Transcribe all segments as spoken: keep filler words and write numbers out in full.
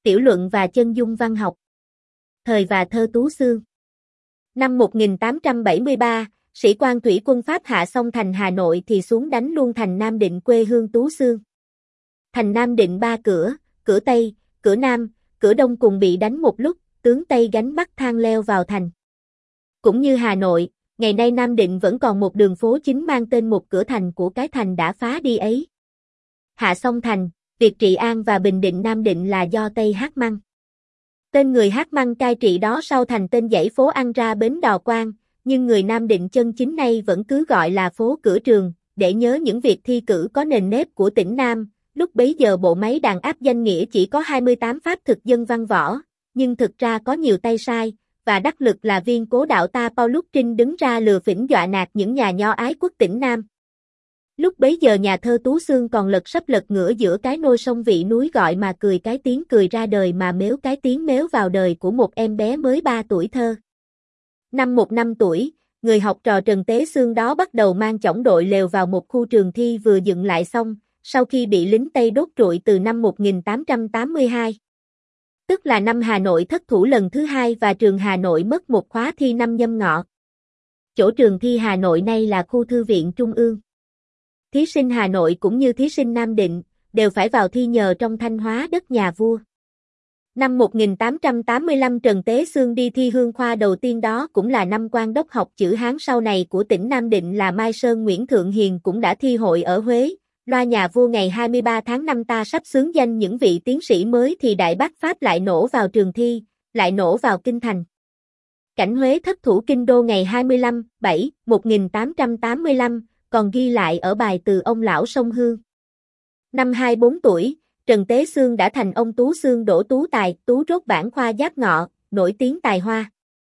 Tiểu luận và chân dung văn học. Thời và thơ Tú Xương. Năm một nghìn tám trăm bảy mươi ba, sĩ quan thủy quân Pháp hạ xong thành Hà Nội thì xuống đánh luôn thành Nam Định quê hương Tú Xương. Thành Nam Định ba cửa, cửa Tây, cửa Nam, cửa Đông cùng bị đánh một lúc, tướng Tây gánh Bắc thang leo vào thành. Cũng như Hà Nội, ngày nay Nam Định vẫn còn một đường phố chính mang tên một cửa thành của cái thành đã phá đi ấy. Hạ xong thành, việc trị an và bình định Nam Định là do Tây Hát Măng. Tên người Hát Măng cai trị đó sau thành tên dãy phố ăn ra bến Đò Quang, nhưng người Nam Định chân chính nay vẫn cứ gọi là phố Cửa Trường, để nhớ những việc thi cử có nền nếp của tỉnh Nam. Lúc bấy giờ bộ máy đàn áp danh nghĩa chỉ có hai mươi tám pháp thực dân văn võ, nhưng thực ra có nhiều tay sai, và đắc lực là viên cố đạo ta Paulus Trinh đứng ra lừa phỉnh dọa nạt những nhà nho ái quốc tỉnh Nam. Lúc bấy giờ nhà thơ Tú Xương còn lật sắp lật ngửa giữa cái nôi sông vị núi gọi mà cười cái tiếng cười ra đời mà mếu cái tiếng mếu vào đời của một em bé mới ba tuổi thơ. Năm một năm tuổi, người học trò Trần Tế Xương đó bắt đầu mang chổng đội lều vào một khu trường thi vừa dựng lại xong, sau khi bị lính Tây đốt trụi từ năm một nghìn tám trăm tám mươi hai. Tức là năm Hà Nội thất thủ lần thứ hai và trường Hà Nội mất một khóa thi năm Nhâm Ngọ. Chỗ trường thi Hà Nội nay là khu thư viện Trung ương. Thí sinh Hà Nội cũng như thí sinh Nam Định, đều phải vào thi nhờ trong Thanh Hóa đất nhà vua. Năm một nghìn tám trăm tám mươi lăm Trần Tế Xương đi thi hương khoa đầu tiên đó cũng là năm quan đốc học chữ Hán sau này của tỉnh Nam Định là Mai Sơn Nguyễn Thượng Hiền cũng đã thi hội ở Huế. Loa nhà vua ngày hai mươi ba tháng năm ta sắp xướng danh những vị tiến sĩ mới thì Đại Bác Pháp lại nổ vào trường thi, lại nổ vào kinh thành. Cảnh Huế thất thủ kinh đô ngày hai mươi lăm, bảy, một nghìn tám trăm tám mươi lăm, còn ghi lại ở bài từ ông lão sông Hương. Năm hai mươi bốn tuổi, Trần Tế Xương đã thành ông Tú Xương Đỗ Tú Tài, Tú rốt bản khoa Giáp Ngọ, nổi tiếng tài hoa.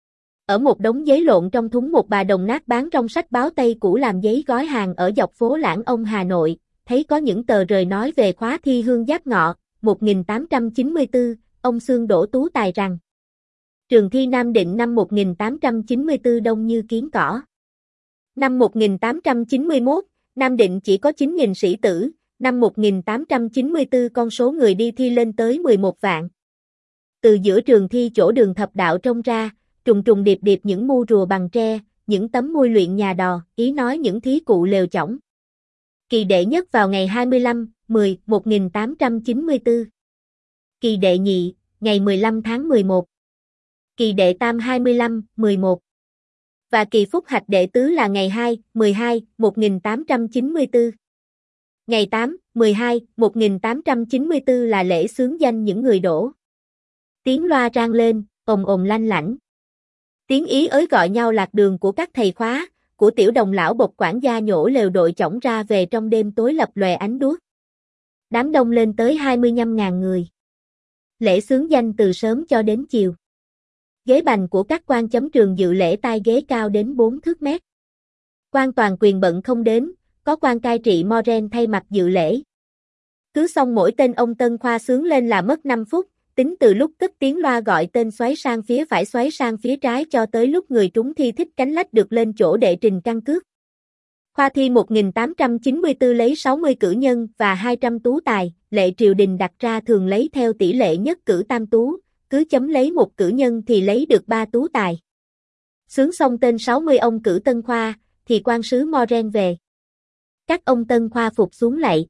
Ở một đống giấy lộn trong thúng một bà đồng nát bán trong sách báo Tây cũ làm giấy gói hàng ở dọc phố Lãng Ông Hà Nội, thấy có những tờ rời nói về khóa thi hương Giáp Ngọ, một nghìn tám trăm chín mươi tư, ông Xương Đỗ Tú Tài rằng trường thi Nam Định năm một nghìn tám trăm chín mươi tư đông như kiến cỏ. Năm một nghìn tám trăm chín mươi mốt, Nam Định chỉ có chín nghìn sĩ tử, năm một nghìn tám trăm chín mươi tư con số người đi thi lên tới mười một vạn. Từ giữa trường thi chỗ đường thập đạo trông ra, trùng trùng điệp điệp những mu rùa bằng tre, những tấm mui luyện nhà đò, ý nói những thí cụ lều chõng. Kỳ đệ nhất vào ngày hai mươi lăm, mười, một nghìn tám trăm chín mươi tư. Kỳ đệ nhị, ngày mười lăm tháng mười một. Kỳ đệ tam hai mươi lăm, mười một. Và kỳ phúc hạch đệ tứ là ngày hai, mười hai, một nghìn tám trăm chín mươi tư. Ngày tám, mười hai, một nghìn tám trăm chín mươi tư là lễ xướng danh những người đỗ. Tiếng loa rang lên, ồn ồn lanh lảnh. Tiếng ý ới gọi nhau lạc đường của các thầy khóa, của tiểu đồng lão bộc quản gia nhổ lều đội chõng ra về trong đêm tối lập lòe ánh đuốc. Đám đông lên tới hai mươi lăm ngàn người. Lễ xướng danh từ sớm cho đến chiều. Ghế bành của các quan chấm trường dự lễ tai ghế cao đến bốn thước mét. Quan toàn quyền bận không đến, có quan cai trị Moren thay mặt dự lễ. Cứ xong mỗi tên ông Tân Khoa xướng lên là mất năm phút, tính từ lúc cất tiếng loa gọi tên xoáy sang phía phải xoáy sang phía trái cho tới lúc người trúng thi thích cánh lách được lên chỗ đệ trình căn cước. Khoa thi một nghìn tám trăm chín mươi tư lấy sáu mươi cử nhân và hai trăm tú tài, lệ triều đình đặt ra thường lấy theo tỷ lệ nhất cử tam tú, cứ chấm lấy một cử nhân thì lấy được ba tú tài. Xướng xong tên sáu mươi ông cử Tân Khoa, thì quan sứ Moren về. Các ông Tân Khoa phục xuống lạy.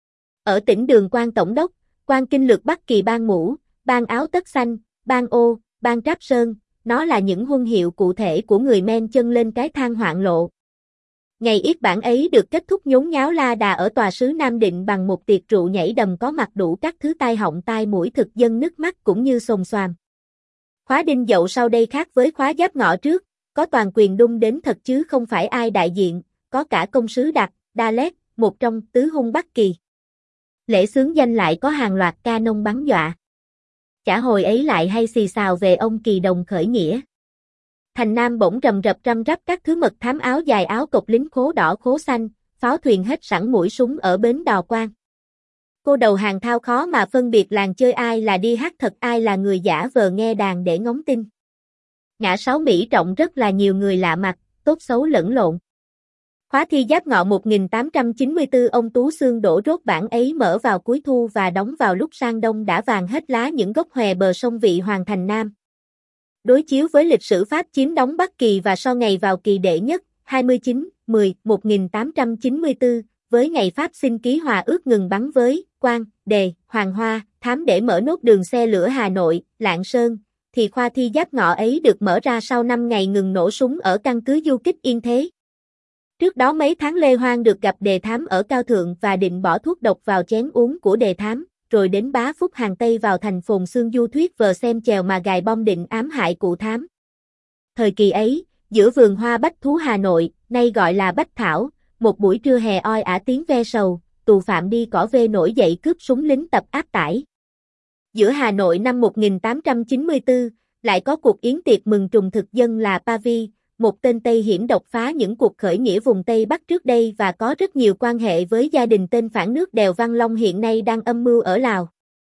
Ở tỉnh Đường quan tổng đốc, quan kinh lược Bắc Kỳ ban mũ, ban áo tất xanh, ban ô, ban tráp sơn, nó là những huân hiệu cụ thể của người men chân lên cái thang hoạn lộ. Ngày yết bản ấy được kết thúc nhốn nháo la đà ở tòa sứ Nam Định bằng một tiệc rượu nhảy đầm có mặt đủ các thứ tai họng tai mũi thực dân nước mắt cũng như xồm xoàm. Khóa Đinh Dậu sau đây khác với khóa Giáp Ngọ trước, có toàn quyền đung đến thật chứ không phải ai đại diện, có cả công sứ Đặc, Đa Lét, một trong tứ hung Bắc Kỳ. Lễ xướng danh lại có hàng loạt ca nông bắn dọa. Chả hồi ấy lại hay xì xào về ông Kỳ Đồng khởi nghĩa. Thành Nam bỗng rầm rập răm rắp các thứ mật thám áo dài áo cộc lính khố đỏ khố xanh, pháo thuyền hết sẵn mũi súng ở bến Đò Quang. Cô đầu hàng thao khó mà phân biệt làng chơi ai là đi hát thật ai là người giả vờ nghe đàn để ngóng tin. Ngã sáu Mỹ Trọng rất là nhiều người lạ mặt, tốt xấu lẫn lộn. Khóa thi Giáp Ngọ một nghìn tám trăm chín mươi tư ông Tú Xương đổ rốt bản ấy mở vào cuối thu và đóng vào lúc sang đông đã vàng hết lá những gốc hòe bờ sông Vị Hoàng thành Nam. Đối chiếu với lịch sử Pháp chiếm đóng Bắc Kỳ và so ngày vào kỳ đệ nhất, hai mươi chín, mười, một nghìn tám trăm chín mươi tư, với ngày Pháp xin ký hòa ước ngừng bắn với Quan, Đề, Hoàng Hoa, Thám để mở nốt đường xe lửa Hà Nội, Lạng Sơn, thì khoa thi Giáp Ngọ ấy được mở ra sau năm ngày ngừng nổ súng ở căn cứ du kích Yên Thế. Trước đó mấy tháng Lê Hoang được gặp Đề Thám ở Cao Thượng và định bỏ thuốc độc vào chén uống của Đề Thám, rồi đến Bá Phúc Hàng Tây vào thành Phồn Xương du thuyết vờ xem chèo mà gài bom định ám hại cụ Thám. Thời kỳ ấy, giữa vườn hoa bách thú Hà Nội, nay gọi là Bách Thảo, một buổi trưa hè oi ả tiếng ve sầu, tù phạm đi cỏ vê nổi dậy cướp súng lính tập áp tải. Giữa Hà Nội năm một nghìn tám trăm chín mươi tư, lại có cuộc yến tiệc mừng trùng thực dân là Pavi, một tên Tây hiểm độc phá những cuộc khởi nghĩa vùng Tây Bắc trước đây và có rất nhiều quan hệ với gia đình tên phản nước Đèo Văn Long hiện nay đang âm mưu ở Lào.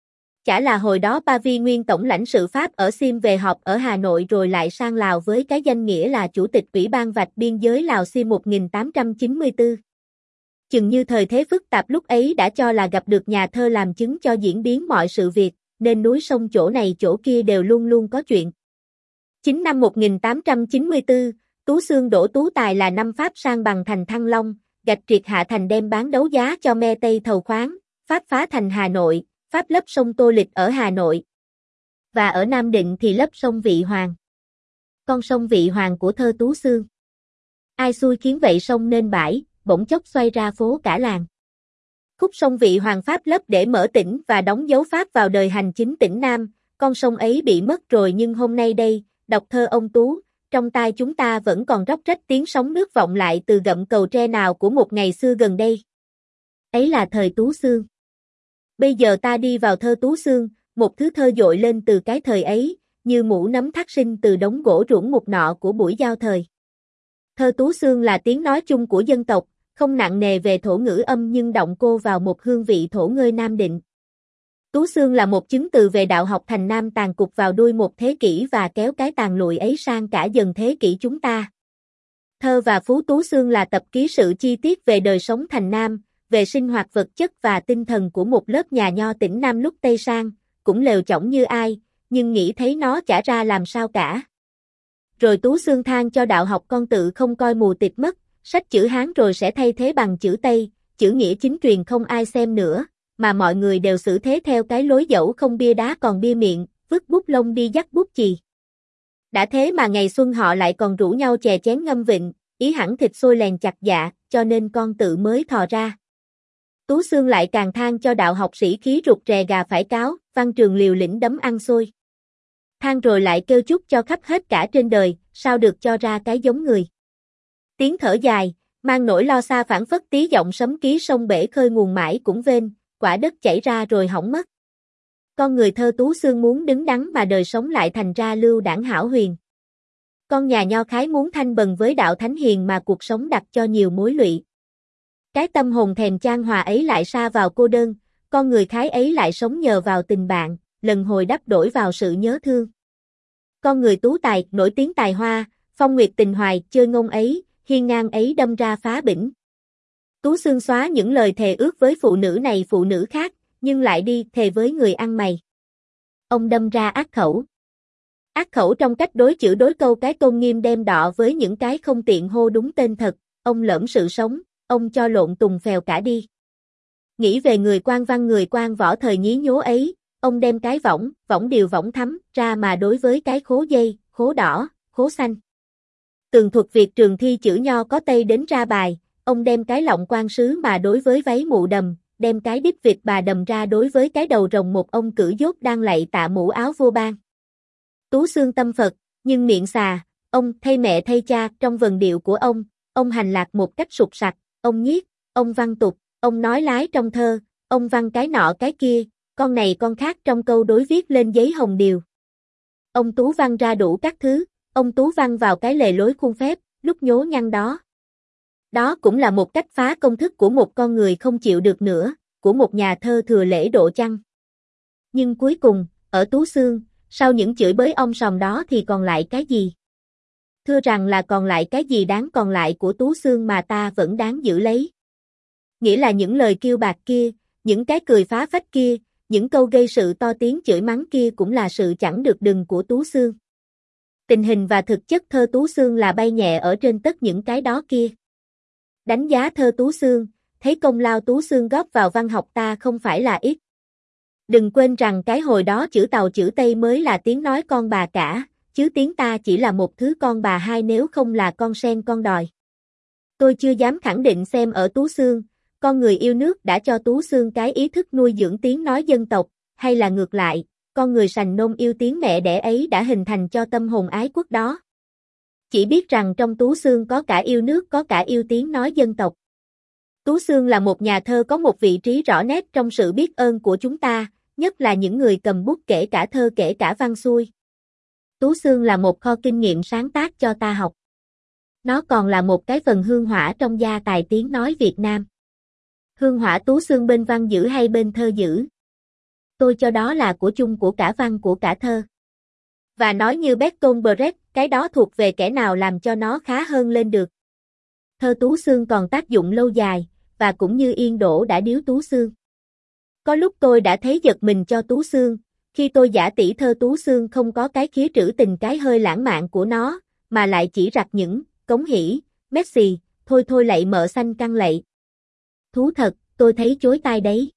Chả là hồi đó Pavi nguyên tổng lãnh sự Pháp ở Sim về họp ở Hà Nội rồi lại sang Lào với cái danh nghĩa là Chủ tịch Ủy ban vạch biên giới Lào Sim một nghìn tám trăm chín mươi tư. Chừng như thời thế phức tạp lúc ấy đã cho là gặp được nhà thơ làm chứng cho diễn biến mọi sự việc, nên núi sông chỗ này chỗ kia đều luôn luôn có chuyện. Chính năm một nghìn tám trăm chín mươi tư, Tú Xương đổ Tú Tài là năm Pháp sang bằng thành Thăng Long, gạch triệt hạ thành đem bán đấu giá cho me Tây thầu khoáng, Pháp phá thành Hà Nội, Pháp lấp sông Tô Lịch ở Hà Nội. Và ở Nam Định thì lấp sông Vị Hoàng. Con sông Vị Hoàng của thơ Tú Xương. Ai xui khiến vậy sông nên bãi, bỗng chốc xoay ra phố cả làng. Khúc sông Vị Hoàng Pháp lấp để mở tỉnh và đóng dấu Pháp vào đời hành chính tỉnh Nam, con sông ấy bị mất rồi nhưng hôm nay đây, đọc thơ ông Tú, trong tai chúng ta vẫn còn róc rách tiếng sóng nước vọng lại từ gậm cầu tre nào của một ngày xưa gần đây. Ấy là thời Tú Xương. Bây giờ ta đi vào thơ Tú Xương, một thứ thơ dội lên từ cái thời ấy, như mũ nấm thác sinh từ đống gỗ ruỗng mục nọ của buổi giao thời. Thơ Tú Xương là tiếng nói chung của dân tộc, không nặng nề về thổ ngữ âm nhưng động cô vào một hương vị thổ ngơi Nam Định. Tú Xương là một chứng từ về đạo học thành Nam tàn cục vào đuôi một thế kỷ và kéo cái tàn lụi ấy sang cả dần thế kỷ chúng ta. Thơ và Phú Tú Xương là tập ký sự chi tiết về đời sống thành Nam, về sinh hoạt vật chất và tinh thần của một lớp nhà nho tỉnh Nam lúc Tây sang, cũng lều chỏng như ai, nhưng nghĩ thấy nó chả ra làm sao cả. Rồi Tú Xương than cho đạo học con tự không coi mù tịt mất, sách chữ Hán rồi sẽ thay thế bằng chữ Tây, chữ nghĩa chính truyền không ai xem nữa, mà mọi người đều xử thế theo cái lối dẫu không bia đá còn bia miệng, vứt bút lông đi dắt bút chì. Đã thế mà ngày xuân họ lại còn rủ nhau chè chén ngâm vịnh, ý hẳn thịt sôi lèn chặt dạ, cho nên con tự mới thò ra. Tú Xương lại càng than cho đạo học sĩ khí rụt rè gà phải cáo, văn trường liều lĩnh đấm ăn xôi. Than rồi lại kêu chúc cho khắp hết cả trên đời, sao được cho ra cái giống người. Tiếng thở dài, mang nỗi lo xa phảng phất tí giọng sấm ký sông bể khơi nguồn mãi cũng vên, quả đất chảy ra rồi hỏng mất. Con người thơ Tú Xương muốn đứng đắn mà đời sống lại thành ra lưu đảng hão huyền. Con nhà nho khái muốn thanh bần với đạo thánh hiền mà cuộc sống đặt cho nhiều mối lụy. Cái tâm hồn thèm chan hòa ấy lại sa vào cô đơn, con người khái ấy lại sống nhờ vào tình bạn, lần hồi đắp đổi vào sự nhớ thương. Con người tú tài, nổi tiếng tài hoa, phong nguyệt tình hoài, chơi ngông ấy, hiên ngang ấy đâm ra phá bỉnh. Tú Xương xóa những lời thề ước với phụ nữ này phụ nữ khác, nhưng lại đi thề với người ăn mày. Ông đâm ra ác khẩu. Ác khẩu trong cách đối chữ đối câu cái tôn nghiêm đem đọ với những cái không tiện hô đúng tên thật, ông lỡm sự sống, ông cho lộn tùng phèo cả đi. Nghĩ về người quan văn người quan võ thời nhí nhố ấy, ông đem cái võng, võng điều võng thắm ra mà đối với cái khố dây, khố đỏ, khố xanh. Tường thuật việc trường thi chữ nho có tây đến ra bài, ông đem cái lọng quan sứ mà đối với váy mụ đầm, đem cái đít vịt bà đầm ra đối với cái đầu rồng một ông cử dốt đang lạy tạ mũ áo vô ban. Tú Xương tâm Phật, nhưng miệng xà, ông thay mẹ thay cha trong vần điệu của ông, ông hành lạc một cách sục sặc, ông nhiếc, ông văn tục, ông nói lái trong thơ, ông văn cái nọ cái kia, con này con khác trong câu đối viết lên giấy hồng điều. Ông Tú văn ra đủ các thứ, ông Tú văn vào cái lề lối khuôn phép, lúc nhố nhăng đó. Đó cũng là một cách phá công thức của một con người không chịu được nữa, của một nhà thơ thừa lễ độ chăng. Nhưng cuối cùng, ở Tú Xương, sau những chửi bới om sòm đó thì còn lại cái gì? thưa rằng là còn lại cái gì đáng còn lại của Tú Xương mà ta vẫn đáng giữ lấy. Nghĩa là những lời kiêu bạc kia, những cái cười phá phách kia, những câu gây sự to tiếng chửi mắng kia cũng là sự chẳng được đừng của Tú Xương. Tình hình và thực chất thơ Tú Xương là bay nhẹ ở trên tất những cái đó kia. Đánh giá thơ Tú Xương, thấy công lao Tú Xương góp vào văn học ta không phải là ít. Đừng quên rằng cái hồi đó chữ Tàu chữ Tây mới là tiếng nói con bà cả, chứ tiếng ta chỉ là một thứ con bà hai nếu không là con sen con đòi. Tôi chưa dám khẳng định xem ở Tú Xương, con người yêu nước đã cho Tú Xương cái ý thức nuôi dưỡng tiếng nói dân tộc, hay là ngược lại, con người sành nôn yêu tiếng mẹ đẻ ấy đã hình thành cho tâm hồn ái quốc đó. Chỉ biết rằng trong Tú Xương có cả yêu nước có cả yêu tiếng nói dân tộc. Tú Xương là một nhà thơ có một vị trí rõ nét trong sự biết ơn của chúng ta, nhất là những người cầm bút kể cả thơ kể cả văn xuôi. Tú Xương là một kho kinh nghiệm sáng tác cho ta học. Nó còn là một cái phần hương hỏa trong gia tài tiếng nói Việt Nam. Hương hỏa Tú Xương bên văn dữ hay bên thơ dữ? Tôi cho đó là của chung của cả văn của cả thơ. Và nói như Bertolt Brecht, cái đó thuộc về kẻ nào làm cho nó khá hơn lên được. Thơ Tú Xương còn tác dụng lâu dài, và cũng như Yên Đỗ đã điếu Tú Xương. Có lúc tôi đã thấy giật mình cho Tú Xương, khi tôi giả tỉ thơ Tú Xương không có cái khía trữ tình cái hơi lãng mạn của nó, mà lại chỉ rặt những, cống hỉ, Messi, thôi thôi lạy mợ xanh căng lạy. Thú thật, tôi thấy chối tai đấy.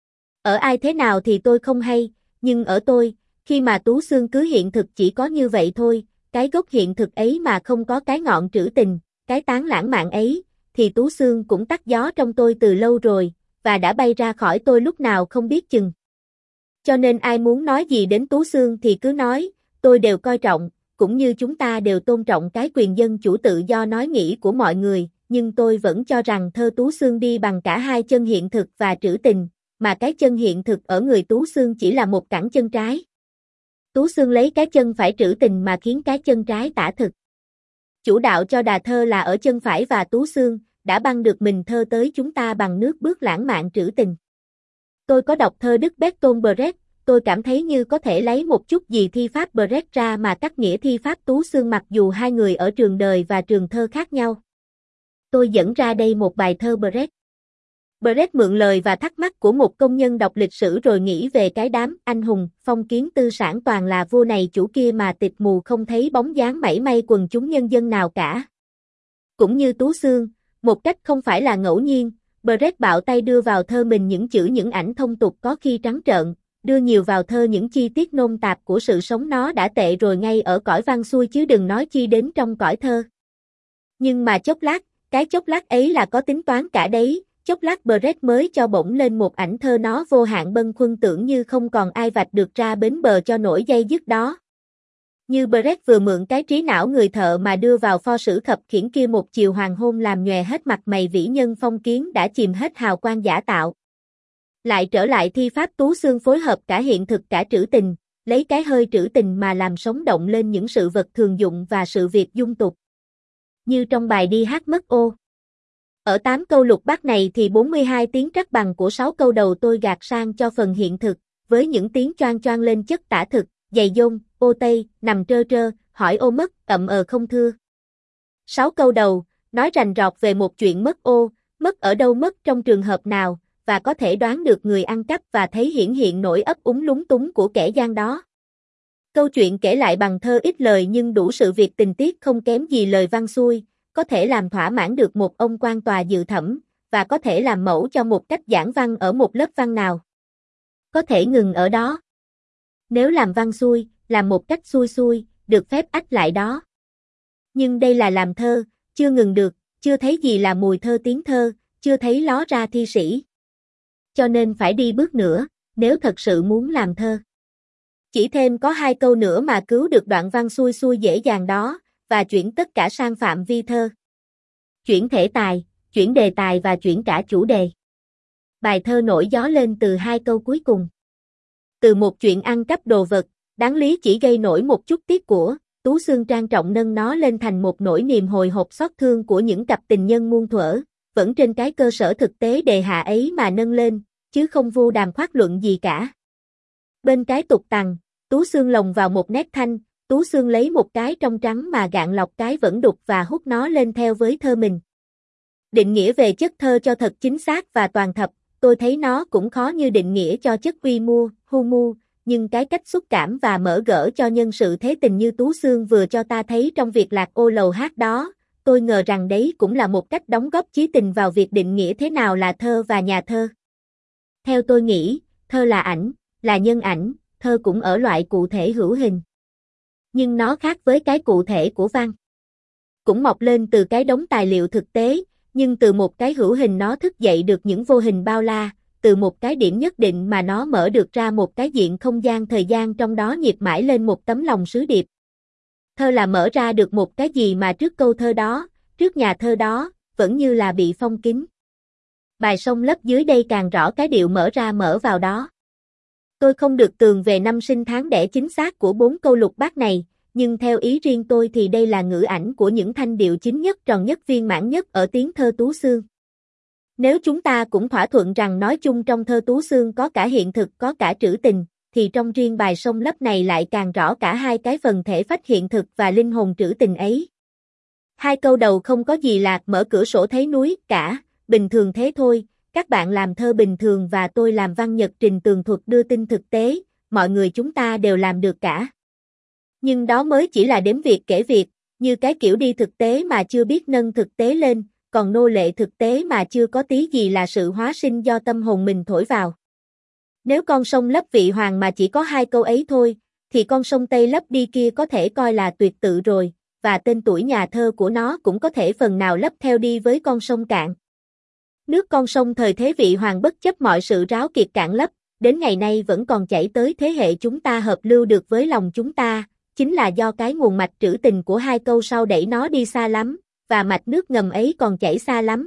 Ở ai thế nào thì tôi không hay, nhưng ở tôi, khi mà Tú Xương cứ hiện thực chỉ có như vậy thôi, cái gốc hiện thực ấy mà không có cái ngọn trữ tình, cái tán lãng mạn ấy, thì Tú Xương cũng tắt gió trong tôi từ lâu rồi, và đã bay ra khỏi tôi lúc nào không biết chừng. Cho nên ai muốn nói gì đến Tú Xương thì cứ nói, tôi đều coi trọng, cũng như chúng ta đều tôn trọng cái quyền dân chủ tự do nói nghĩ của mọi người, nhưng tôi vẫn cho rằng thơ Tú Xương đi bằng cả hai chân hiện thực và trữ tình, mà cái chân hiện thực ở người Tú Xương chỉ là một cẳng chân trái. Tú Xương lấy cái chân phải trữ tình mà khiến cái chân trái tả thực. Chủ đạo cho đà thơ là ở chân phải và Tú Xương đã băng được mình thơ tới chúng ta bằng nước bước lãng mạn trữ tình. Tôi có đọc thơ Đức Bertolt Brecht, tôi cảm thấy như có thể lấy một chút gì thi pháp Brecht ra mà cắt nghĩa thi pháp Tú Xương mặc dù hai người ở trường đời và trường thơ khác nhau. Tôi dẫn ra đây một bài thơ Brecht. Brecht mượn lời và thắc mắc của một công nhân đọc lịch sử rồi nghĩ về cái đám anh hùng, phong kiến tư sản toàn là vua này chủ kia mà tịt mù không thấy bóng dáng mảy may quần chúng nhân dân nào cả. Cũng như Tú Xương, một cách không phải là ngẫu nhiên, Brecht bạo tay đưa vào thơ mình những chữ những ảnh thông tục có khi trắng trợn, đưa nhiều vào thơ những chi tiết nôn tạp của sự sống nó đã tệ rồi ngay ở cõi văn xuôi chứ đừng nói chi đến trong cõi thơ. Nhưng mà chốc lát, cái chốc lát ấy là có tính toán cả đấy, chốc lát Brecht mới cho bổng lên một ảnh thơ nó vô hạn bâng khuâng tưởng như không còn ai vạch được ra bến bờ cho nổi dây dứt đó. Như Brecht vừa mượn cái trí não người thợ mà đưa vào pho sử khập khiễng kia một chiều hoàng hôn làm nhòe hết mặt mày vĩ nhân phong kiến đã chìm hết hào quang giả tạo. Lại trở lại thi pháp Tú Xương phối hợp cả hiện thực cả trữ tình, lấy cái hơi trữ tình mà làm sống động lên những sự vật thường dụng và sự việc dung tục. Như trong bài đi hát mất ô. Ở tám câu lục bát này thì bốn mươi hai tiếng trắc bằng của sáu câu đầu tôi gạt sang cho phần hiện thực, với những tiếng choang choang lên chất tả thực, dày dông, ô tây, nằm trơ trơ, hỏi ô mất, ậm ờ không thưa. Sáu câu đầu, nói rành rọt về một chuyện mất ô, mất ở đâu mất trong trường hợp nào, và có thể đoán được người ăn cắp và thấy hiển hiện nỗi ấp úng lúng túng của kẻ gian đó. Câu chuyện kể lại bằng thơ ít lời nhưng đủ sự việc tình tiết không kém gì lời văn xuôi, có thể làm thỏa mãn được một ông quan tòa dự thẩm, và có thể làm mẫu cho một cách giảng văn ở một lớp văn nào. Có thể ngừng ở đó. Nếu làm văn xuôi, làm một cách xuôi xuôi, được phép ách lại đó. Nhưng đây là làm thơ, chưa ngừng được, chưa thấy gì là mùi thơ tiếng thơ, chưa thấy ló ra thi sĩ. Cho nên phải đi bước nữa, nếu thật sự muốn làm thơ. Chỉ thêm có hai câu nữa mà cứu được đoạn văn xuôi xuôi dễ dàng đó, và chuyển tất cả sang phạm vi thơ. Chuyển thể tài, chuyển đề tài và chuyển cả chủ đề. Bài thơ nổi gió lên từ hai câu cuối cùng. Từ một chuyện ăn cắp đồ vật, đáng lý chỉ gây nổi một chút tiếc của, Tú Xương trang trọng nâng nó lên thành một nỗi niềm hồi hộp xót thương của những cặp tình nhân muôn thuở, vẫn trên cái cơ sở thực tế đề hạ ấy mà nâng lên, chứ không vu đàm khoác luận gì cả. Bên cái tục tằng, Tú Xương lồng vào một nét thanh, Tú Xương lấy một cái trong trắng mà gạn lọc cái vẫn đục và hút nó lên theo với thơ mình. Định nghĩa về chất thơ cho thật chính xác và toàn thập, tôi thấy nó cũng khó như định nghĩa cho chất uy mua, hu mu, nhưng cái cách xúc cảm và mở gỡ cho nhân sự thế tình như Tú Xương vừa cho ta thấy trong việc lạc ô lầu hát đó, tôi ngờ rằng đấy cũng là một cách đóng góp chí tình vào việc định nghĩa thế nào là thơ và nhà thơ. Theo tôi nghĩ, thơ là ảnh, là nhân ảnh, thơ cũng ở loại cụ thể hữu hình. Nhưng nó khác với cái cụ thể của văn. Cũng mọc lên từ cái đống tài liệu thực tế, nhưng từ một cái hữu hình nó thức dậy được những vô hình bao la, từ một cái điểm nhất định mà nó mở được ra một cái diện không gian thời gian trong đó nhịp mãi lên một tấm lòng sứ điệp. Thơ là mở ra được một cái gì mà trước câu thơ đó, trước nhà thơ đó, vẫn như là bị phong kín. Bài sông lấp dưới đây càng rõ cái điệu mở ra mở vào đó. Tôi không được tường về năm sinh tháng đẻ chính xác của bốn câu lục bát này, nhưng theo ý riêng tôi thì đây là ngữ ảnh của những thanh điệu chính nhất, tròn nhất, viên mãn nhất ở tiếng thơ Tú Xương. Nếu chúng ta cũng thỏa thuận rằng nói chung trong thơ Tú Xương có cả hiện thực có cả trữ tình, thì trong riêng bài sông lấp này lại càng rõ cả hai cái phần thể phách hiện thực và linh hồn trữ tình ấy. Hai câu đầu không có gì lạc, mở cửa sổ thấy núi cả, bình thường thế thôi, các bạn làm thơ bình thường và tôi làm văn nhật trình tường thuật đưa tin thực tế, mọi người chúng ta đều làm được cả. Nhưng đó mới chỉ là đếm việc kể việc, như cái kiểu đi thực tế mà chưa biết nâng thực tế lên, còn nô lệ thực tế mà chưa có tí gì là sự hóa sinh do tâm hồn mình thổi vào. Nếu con sông lấp vị hoàng mà chỉ có hai câu ấy thôi, thì con sông Tây lấp đi kia có thể coi là tuyệt tự rồi, và tên tuổi nhà thơ của nó cũng có thể phần nào lấp theo đi với con sông Cạn. Nước con sông thời thế vị hoàng bất chấp mọi sự ráo kiệt cạn lấp, đến ngày nay vẫn còn chảy tới thế hệ chúng ta hợp lưu được với lòng chúng ta, chính là do cái nguồn mạch trữ tình của hai câu sau đẩy nó đi xa lắm, và mạch nước ngầm ấy còn chảy xa lắm.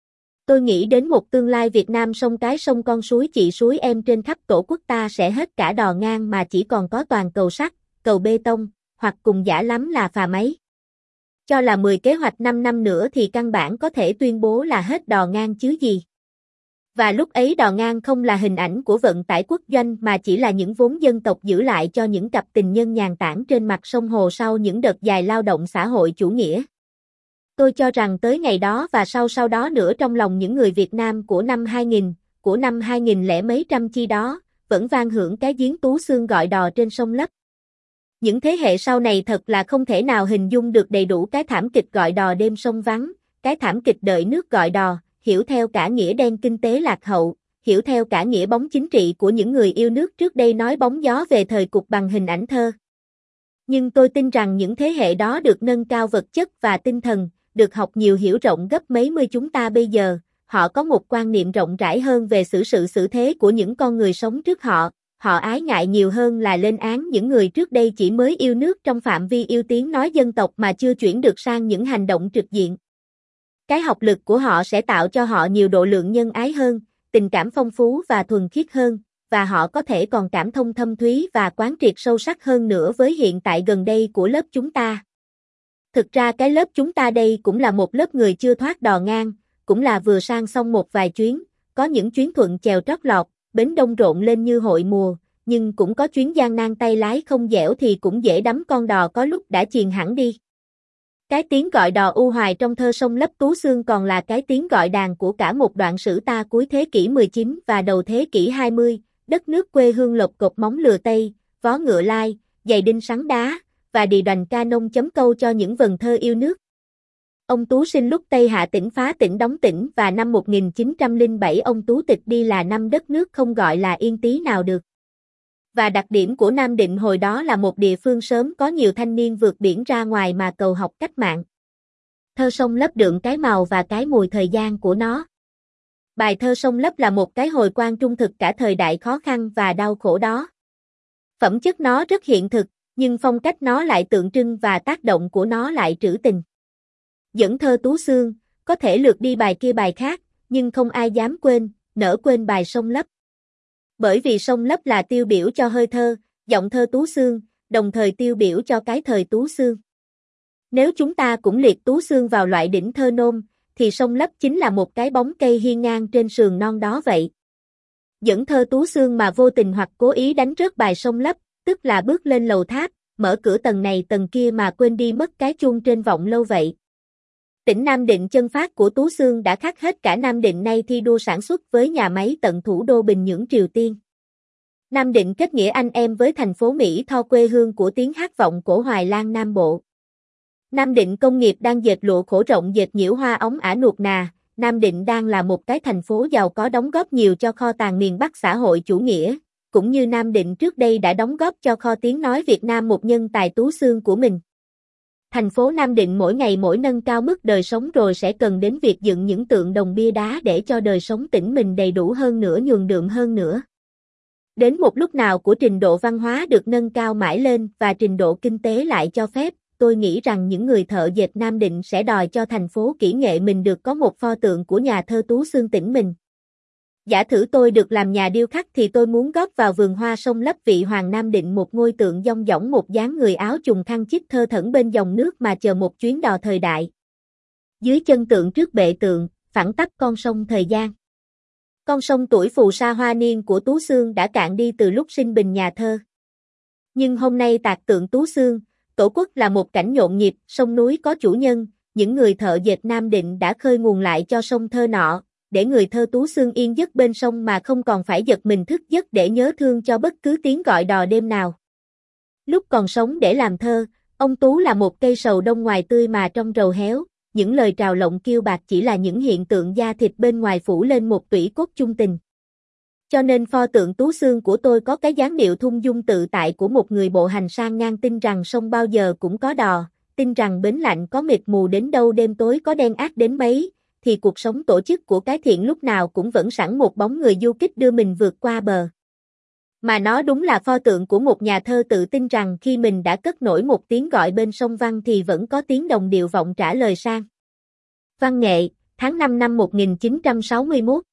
Tôi nghĩ đến một tương lai Việt Nam sông cái sông con suối chị suối em trên khắp tổ quốc ta sẽ hết cả đò ngang mà chỉ còn có toàn cầu sắt, cầu bê tông, hoặc cùng dã lắm là phà máy. Cho là mười kế hoạch năm năm nữa thì căn bản có thể tuyên bố là hết đò ngang chứ gì. Và lúc ấy đò ngang không là hình ảnh của vận tải quốc doanh mà chỉ là những vốn dân tộc giữ lại cho những cặp tình nhân nhàn tản trên mặt sông hồ sau những đợt dài lao động xã hội chủ nghĩa. Tôi cho rằng tới ngày đó và sau sau đó nữa trong lòng những người Việt Nam của năm hai nghìn, của năm hai nghìn lẻ mấy trăm chi đó, vẫn vang hưởng cái giếng Tú Xương gọi đò trên sông lấp. Những thế hệ sau này thật là không thể nào hình dung được đầy đủ cái thảm kịch gọi đò đêm sông vắng, cái thảm kịch đợi nước gọi đò, hiểu theo cả nghĩa đen kinh tế lạc hậu, hiểu theo cả nghĩa bóng chính trị của những người yêu nước trước đây nói bóng gió về thời cục bằng hình ảnh thơ. Nhưng tôi tin rằng những thế hệ đó được nâng cao vật chất và tinh thần, được học nhiều hiểu rộng gấp mấy mươi chúng ta bây giờ, họ có một quan niệm rộng rãi hơn về xử sự xử thế của những con người sống trước họ, họ ái ngại nhiều hơn là lên án những người trước đây chỉ mới yêu nước trong phạm vi yêu tiếng nói dân tộc mà chưa chuyển được sang những hành động trực diện. Cái học lực của họ sẽ tạo cho họ nhiều độ lượng nhân ái hơn, tình cảm phong phú và thuần khiết hơn, và họ có thể còn cảm thông thâm thúy và quán triệt sâu sắc hơn nữa với hiện tại gần đây của lớp chúng ta. Thực ra cái lớp chúng ta đây cũng là một lớp người chưa thoát đò ngang, cũng là vừa sang xong một vài chuyến, có những chuyến thuận chèo trót lọt, bến đông rộn lên như hội mùa, nhưng cũng có chuyến gian nan tay lái không dẻo thì cũng dễ đắm con đò có lúc đã chìm hẳn đi. Cái tiếng gọi đò u hoài trong thơ sông lấp Tú Xương còn là cái tiếng gọi đàn của cả một đoạn sử ta cuối thế kỷ mười chín và đầu thế kỷ hai mươi, đất nước quê hương lộc cộc móng lừa Tây, vó ngựa lai, giày đinh sắn đá, và đì đoành ca nông chấm câu cho những vần thơ yêu nước. Ông Tú sinh lúc Tây Hạ tỉnh phá tỉnh đóng tỉnh và năm một nghìn chín trăm lẻ bảy ông Tú tịch đi là năm đất nước không gọi là yên tí nào được. Và đặc điểm của Nam Định hồi đó là một địa phương sớm có nhiều thanh niên vượt biển ra ngoài mà cầu học cách mạng. Thơ sông lấp đượm cái màu và cái mùi thời gian của nó. Bài thơ sông lấp là một cái hồi quan trung thực cả thời đại khó khăn và đau khổ đó. Phẩm chất nó rất hiện thực, nhưng phong cách nó lại tượng trưng và tác động của nó lại trữ tình. Dẫn thơ Tú Xương, có thể lược đi bài kia bài khác, nhưng không ai dám quên, nỡ quên bài sông lấp. Bởi vì sông lấp là tiêu biểu cho hơi thơ, giọng thơ Tú Xương, đồng thời tiêu biểu cho cái thời Tú Xương. Nếu chúng ta cũng liệt Tú Xương vào loại đỉnh thơ nôm, thì sông lấp chính là một cái bóng cây hiên ngang trên sườn non đó vậy. Dẫn thơ Tú Xương mà vô tình hoặc cố ý đánh rớt bài sông lấp, tức là bước lên lầu tháp, mở cửa tầng này tầng kia mà quên đi mất cái chuông trên vọng lâu vậy. Tỉnh Nam Định chân phát của Tú Xương đã khác hết cả Nam Định nay thi đua sản xuất với nhà máy tận thủ đô Bình Nhưỡng Triều Tiên. Nam Định kết nghĩa anh em với thành phố Mỹ Tho quê hương của tiếng hát vọng cổ Hoài Lan Nam Bộ. Nam Định công nghiệp đang dệt lụa khổ rộng dệt nhiễu hoa ống ả nuột nà. Nam Định đang là một cái thành phố giàu có đóng góp nhiều cho kho tàng miền Bắc xã hội chủ nghĩa, cũng như Nam Định trước đây đã đóng góp cho kho tiếng nói Việt Nam một nhân tài Tú Xương của mình. Thành phố Nam Định mỗi ngày mỗi nâng cao mức đời sống rồi sẽ cần đến việc dựng những tượng đồng bia đá để cho đời sống tỉnh mình đầy đủ hơn nữa, nhường đường hơn nữa. Đến một lúc nào của trình độ văn hóa được nâng cao mãi lên và trình độ kinh tế lại cho phép, tôi nghĩ rằng những người thợ dệt Nam Định sẽ đòi cho thành phố kỹ nghệ mình được có một pho tượng của nhà thơ Tú Xương tỉnh mình. Giả thử tôi được làm nhà điêu khắc thì tôi muốn góp vào vườn hoa sông lấp vị hoàng Nam Định một ngôi tượng dong dỏng một dáng người áo trùng khăn chít thơ thẩn bên dòng nước mà chờ một chuyến đò thời đại. Dưới chân tượng trước bệ tượng, phẳng tắp con sông thời gian. Con sông tuổi phù sa hoa niên của Tú Xương đã cạn đi từ lúc sinh bình nhà thơ. Nhưng hôm nay tạc tượng Tú Xương, Tổ quốc là một cảnh nhộn nhịp, sông núi có chủ nhân, những người thợ dệt Nam Định đã khơi nguồn lại cho sông thơ nọ, để người thơ Tú Xương yên giấc bên sông mà không còn phải giật mình thức giấc để nhớ thương cho bất cứ tiếng gọi đò đêm nào. Lúc còn sống để làm thơ, ông Tú là một cây sầu đông ngoài tươi mà trong rầu héo, những lời trào lộng kiêu bạc chỉ là những hiện tượng da thịt bên ngoài phủ lên một tủy cốt chung tình. Cho nên pho tượng Tú Xương của tôi có cái dáng điệu thung dung tự tại của một người bộ hành sang ngang, tin rằng sông bao giờ cũng có đò, tin rằng bến lạnh có mịt mù đến đâu, đêm tối có đen ác đến mấy, thì cuộc sống tổ chức của cái thiện lúc nào cũng vẫn sẵn một bóng người du kích đưa mình vượt qua bờ. Mà nó đúng là pho tượng của một nhà thơ tự tin rằng khi mình đã cất nổi một tiếng gọi bên sông Văn thì vẫn có tiếng đồng điệu vọng trả lời sang. Văn nghệ, tháng năm năm một nghìn chín trăm sáu mươi mốt.